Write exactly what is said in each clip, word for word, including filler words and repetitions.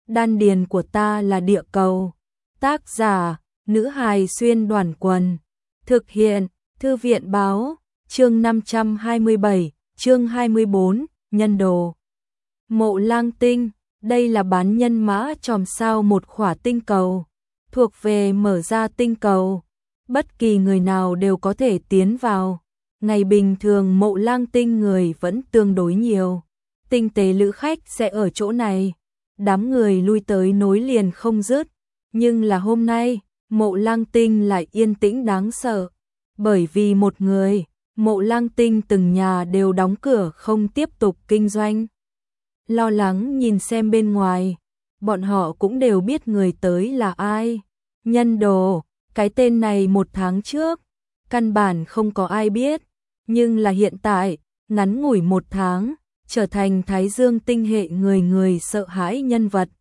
Đan điền của ta là địa cầu. Tác giả, nữ hài xuyên đoàn quần. Thực hiện, thư viện báo, chương năm trăm hai mươi bảy, chương hai mươi bốn, nhân đồ. Mộ Lang tinh, đây là bán nhân mã chòm sao một khỏa tinh cầu, thuộc về mở ra tinh cầu. Bất kỳ người nào đều có thể tiến vào. Ngày bình thường Mộ Lang tinh người vẫn tương đối nhiều. Tinh tế lữ khách sẽ ở chỗ này. Đám người lui tới nối liền không dứt. Nhưng là hôm nay, Mộ Lang tinh lại yên tĩnh đáng sợ. Bởi vì một người, Mộ Lang tinh từng nhà đều đóng cửa không tiếp tục kinh doanh. Lo lắng nhìn xem bên ngoài, bọn họ cũng đều biết người tới là ai. Nhân đồ, cái tên này một tháng trước, căn bản không có ai biết. Nhưng là hiện tại, ngắn ngủi một tháng, trở thành Thái Dương tinh hệ người người sợ hãi nhân vật.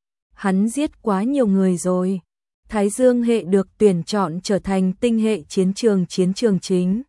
Hắn giết quá nhiều người rồi. Thái Dương hệ được tuyển chọn trở thành tinh hệ chiến trường chiến trường chính.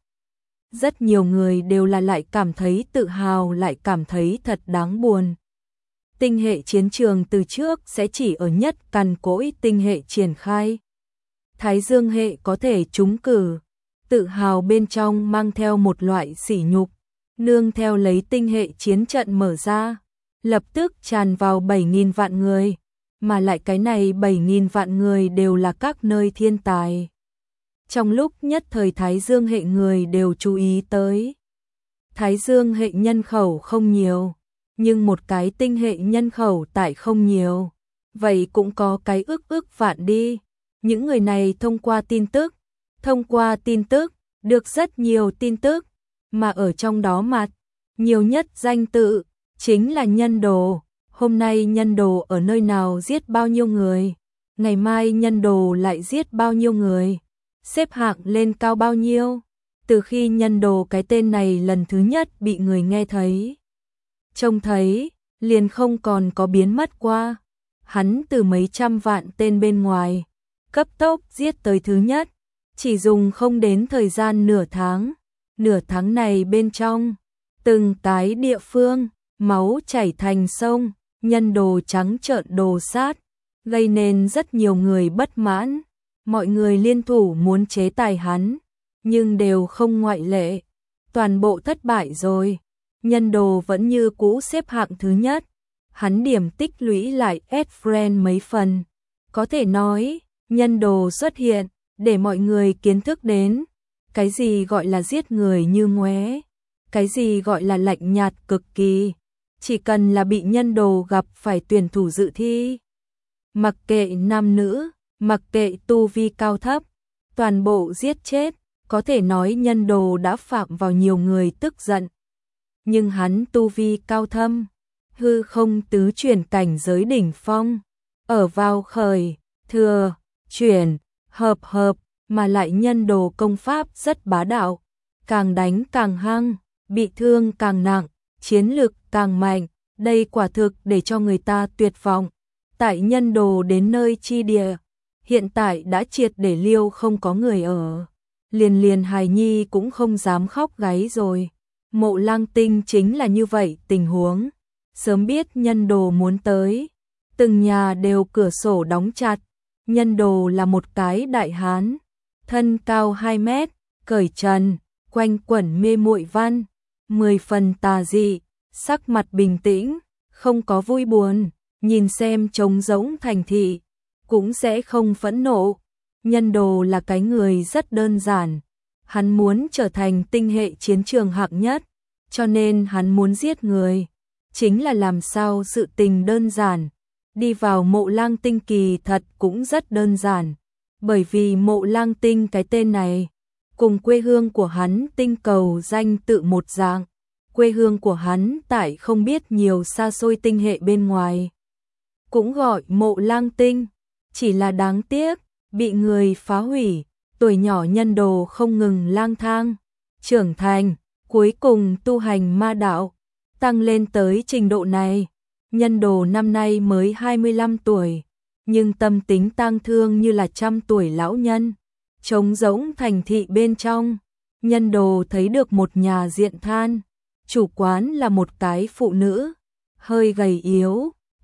Rất nhiều người đều là lại cảm thấy tự hào lại cảm thấy thật đáng buồn. Tinh hệ chiến trường từ trước sẽ chỉ ở nhất cằn cỗi tinh hệ triển khai. Thái Dương hệ có thể trúng cử, tự hào bên trong mang theo một loại sỉ nhục, nương theo lấy tinh hệ chiến trận mở ra, lập tức tràn vào bảy nghìn vạn người, mà lại cái này bảy nghìn vạn người đều là các nơi thiên tài. Trong lúc nhất thời Thái Dương hệ người đều chú ý tới. Thái Dương hệ nhân khẩu không nhiều, nhưng một cái tinh hệ nhân khẩu tại không nhiều, vậy cũng có cái ước ước vạn đi. Những người này thông qua tin tức, thông qua tin tức, được rất nhiều tin tức, mà ở trong đó mặt, nhiều nhất danh tự, chính là nhân đồ. Hôm nay nhân đồ ở nơi nào giết bao nhiêu người, ngày mai nhân đồ lại giết bao nhiêu người, xếp hạng lên cao bao nhiêu. Từ khi nhân đồ cái tên này lần thứ nhất bị người nghe thấy, trông thấy, liền không còn có biến mất qua. Hắn từ mấy trăm vạn tên bên ngoài, cấp tốc giết tới thứ nhất, chỉ dùng không đến thời gian nửa tháng. Nửa tháng này bên trong, từng cái địa phương, máu chảy thành sông, nhân đồ trắng trợn đồ sát, gây nên rất nhiều người bất mãn. Mọi người liên thủ muốn chế tài hắn, nhưng đều không ngoại lệ. Toàn bộ thất bại rồi. Nhân đồ vẫn như cũ xếp hạng thứ nhất. Hắn điểm tích lũy lại ét friend mấy phần. Có thể nói, nhân đồ xuất hiện, để mọi người kiến thức đến. Cái gì gọi là giết người như ngoé. Cái gì gọi là lạnh nhạt cực kỳ. Chỉ cần là bị nhân đồ gặp phải tuyển thủ dự thi. Mặc kệ nam nữ, mặc kệ tu vi cao thấp, toàn bộ giết chết. Có thể nói nhân đồ đã phạm vào nhiều người tức giận. Nhưng hắn tu vi cao thâm, hư không tứ chuyển cảnh giới đỉnh phong, ở vào khởi, thừa, chuyển, hợp hợp, mà lại nhân đồ công pháp rất bá đạo, càng đánh càng hăng, bị thương càng nặng, chiến lực càng mạnh, đây quả thực để cho người ta tuyệt vọng. Tại nhân đồ đến nơi chi địa, hiện tại đã triệt để liêu không có người ở, liền liền hài nhi cũng không dám khóc gáy rồi. Mộ Lang tinh chính là như vậy tình huống, sớm biết nhân đồ muốn tới, từng nhà đều cửa sổ đóng chặt. Nhân đồ là một cái đại hán, thân cao hai mét, cởi trần, quanh quẩn mê muội văn, mười phần tà dị, sắc mặt bình tĩnh, không có vui buồn, nhìn xem trống rỗng thành thị, cũng sẽ không phẫn nộ. Nhân đồ là cái người rất đơn giản, hắn muốn trở thành tinh hệ chiến trường hạng nhất, cho nên hắn muốn giết người, chính là làm sao sự tình đơn giản. Đi vào Mộ Lang tinh kỳ thật cũng rất đơn giản, bởi vì Mộ Lang tinh cái tên này, cùng quê hương của hắn tinh cầu danh tự một dạng, quê hương của hắn tại không biết nhiều xa xôi tinh hệ bên ngoài. Cũng gọi Mộ Lang tinh, chỉ là đáng tiếc, bị người phá hủy, tuổi nhỏ nhân đồ không ngừng lang thang, trưởng thành, cuối cùng tu hành ma đạo, tăng lên tới trình độ này. Nhân đồ năm nay mới hai mươi lăm tuổi, nhưng tâm tính tang thương như là trăm tuổi lão nhân. Trống rỗng thành thị bên trong, nhân đồ thấy được một nhà diện than, chủ quán là một cái phụ nữ, hơi gầy yếu,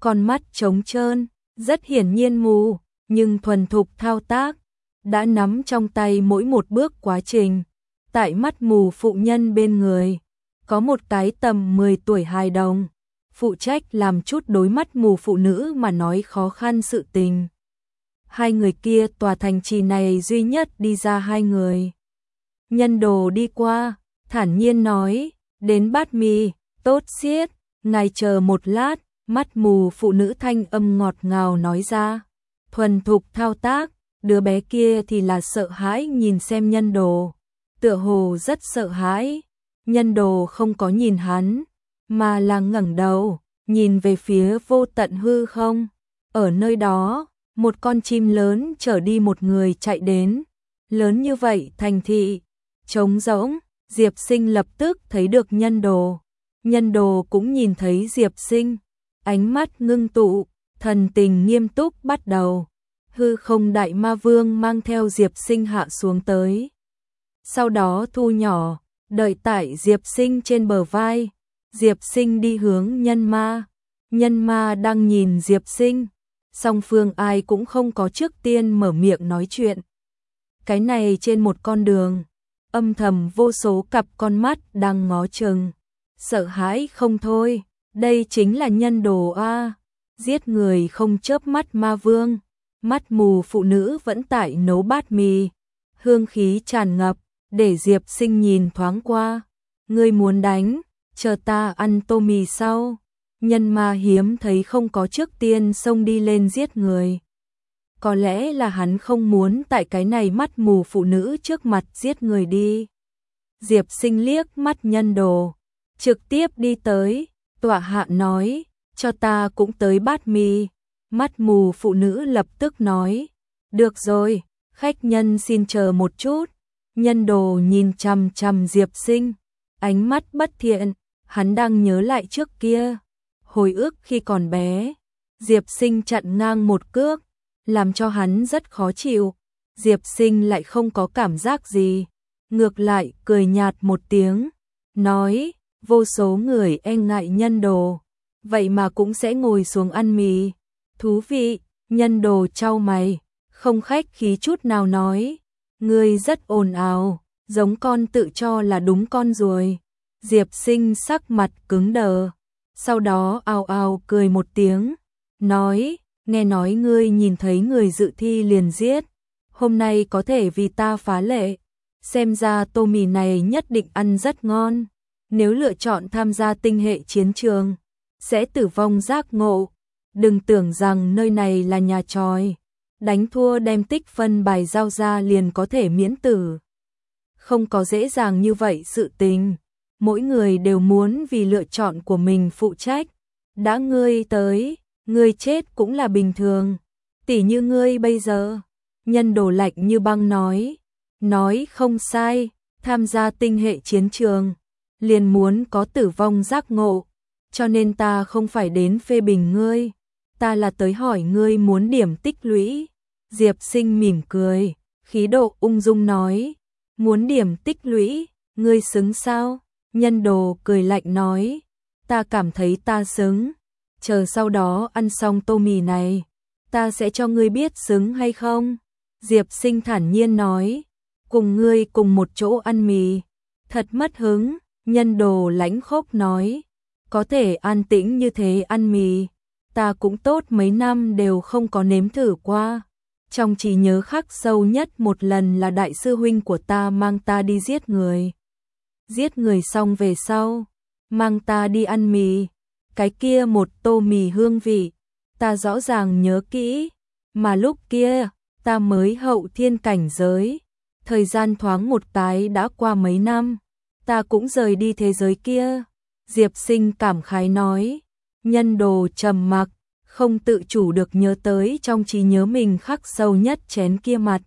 con mắt trống trơn, rất hiển nhiên mù, nhưng thuần thục thao tác, đã nắm trong tay mỗi một bước quá trình. Tại mắt mù phụ nhân bên người, có một cái tầm mười tuổi hài đồng, phụ trách làm chút đối mắt mù phụ nữ mà nói khó khăn sự tình. Hai người kia tòa thành trì này duy nhất đi ra hai người. Nhân đồ đi qua, thản nhiên nói, đến bát mì, tốt xiết, ngài chờ một lát, mắt mù phụ nữ thanh âm ngọt ngào nói ra. Thuần thục thao tác, đứa bé kia thì là sợ hãi nhìn xem nhân đồ, tựa hồ rất sợ hãi. Nhân đồ không có nhìn hắn, mà là ngẩng đầu, nhìn về phía vô tận hư không. Ở nơi đó, một con chim lớn chở đi một người chạy đến. Lớn như vậy thành thị, trống rỗng, Diệp Sinh lập tức thấy được nhân đồ. Nhân đồ cũng nhìn thấy Diệp Sinh, ánh mắt ngưng tụ, thần tình nghiêm túc bắt đầu. Hư không đại ma vương mang theo Diệp Sinh hạ xuống tới. Sau đó thu nhỏ, đợi tại Diệp Sinh trên bờ vai. Diệp Sinh đi hướng nhân ma. Nhân ma đang nhìn Diệp Sinh. Song phương ai cũng không có trước tiên mở miệng nói chuyện. Cái này trên một con đường, âm thầm vô số cặp con mắt đang ngó chừng, sợ hãi không thôi. Đây chính là nhân đồ a, giết người không chớp mắt ma vương. Mắt mù phụ nữ vẫn tại nấu bát mì, hương khí tràn ngập, để Diệp Sinh nhìn thoáng qua. Ngươi muốn đánh, chờ ta ăn tô mì sau. Nhân ma hiếm thấy không có trước tiên xông đi lên giết người. Có lẽ là hắn không muốn tại cái này mắt mù phụ nữ trước mặt giết người đi. Diệp Sinh liếc mắt nhân đồ, trực tiếp đi tới, tọa hạ nói, cho ta cũng tới bát mì. Mắt mù phụ nữ lập tức nói, được rồi, khách nhân xin chờ một chút. Nhân đồ nhìn chằm chằm Diệp Sinh, ánh mắt bất thiện, hắn đang nhớ lại trước kia, hồi ức khi còn bé. Diệp Sinh chặn ngang một cước, làm cho hắn rất khó chịu. Diệp Sinh lại không có cảm giác gì, ngược lại cười nhạt một tiếng, nói, vô số người e ngại nhân đồ, vậy mà cũng sẽ ngồi xuống ăn mì. Thú vị. Nhân đồ chau mày, không khách khí chút nào nói, ngươi rất ồn ào, giống con tự cho là đúng con ruồi. Diệp Sinh sắc mặt cứng đờ, sau đó ào ào cười một tiếng, nói, nghe nói ngươi nhìn thấy người dự thi liền giết, hôm nay có thể vì ta phá lệ, xem ra tô mì này nhất định ăn rất ngon, nếu lựa chọn tham gia tinh hệ chiến trường, sẽ tử vong giác ngộ. Đừng tưởng rằng nơi này là nhà tròi, đánh thua đem tích phân bài giao ra liền có thể miễn tử. Không có dễ dàng như vậy sự tình, mỗi người đều muốn vì lựa chọn của mình phụ trách. Đã ngươi tới, ngươi chết cũng là bình thường, tỉ như ngươi bây giờ. Nhân đồ lạnh như băng nói, nói không sai, tham gia tinh hệ chiến trường, liền muốn có tử vong giác ngộ, cho nên ta không phải đến phê bình ngươi. Ta là tới hỏi ngươi muốn điểm tích lũy. Diệp Sinh mỉm cười, khí độ ung dung nói, muốn điểm tích lũy, ngươi xứng sao? Nhân đồ cười lạnh nói, ta cảm thấy ta xứng, chờ sau đó ăn xong tô mì này, ta sẽ cho ngươi biết xứng hay không. Diệp Sinh thản nhiên nói, cùng ngươi cùng một chỗ ăn mì, thật mất hứng. Nhân đồ lãnh khốc nói, có thể an tĩnh như thế ăn mì, ta cũng tốt mấy năm đều không có nếm thử qua. Trong trí nhớ khắc sâu nhất một lần là đại sư huynh của ta mang ta đi giết người. Giết người xong về sau, mang ta đi ăn mì. Cái kia một tô mì hương vị, ta rõ ràng nhớ kỹ. Mà lúc kia, ta mới hậu thiên cảnh giới. Thời gian thoáng một cái đã qua mấy năm, ta cũng rời đi thế giới kia. Diệp Sinh cảm khái nói. Nhân đồ trầm mặc, không tự chủ được nhớ tới trong trí nhớ mình khắc sâu nhất chén kia mặt.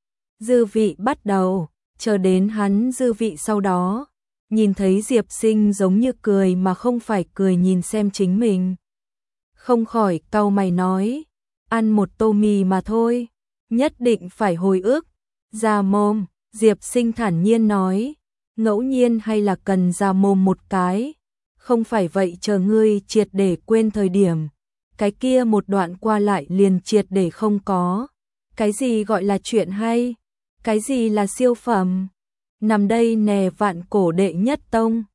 Dư vị bắt đầu, chờ đến hắn dư vị sau đó, nhìn thấy Diệp Sinh giống như cười mà không phải cười nhìn xem chính mình. Không khỏi cau mày nói, ăn một tô mì mà thôi, nhất định phải hồi ức. Ra mồm, Diệp Sinh thản nhiên nói, ngẫu nhiên hay là cần ra mồm một cái, không phải vậy chờ ngươi triệt để quên thời điểm, cái kia một đoạn qua lại liền triệt để không có. Cái gì gọi là chuyện hay? Cái gì là siêu phẩm? Nằm đây nè vạn cổ đệ nhất tông,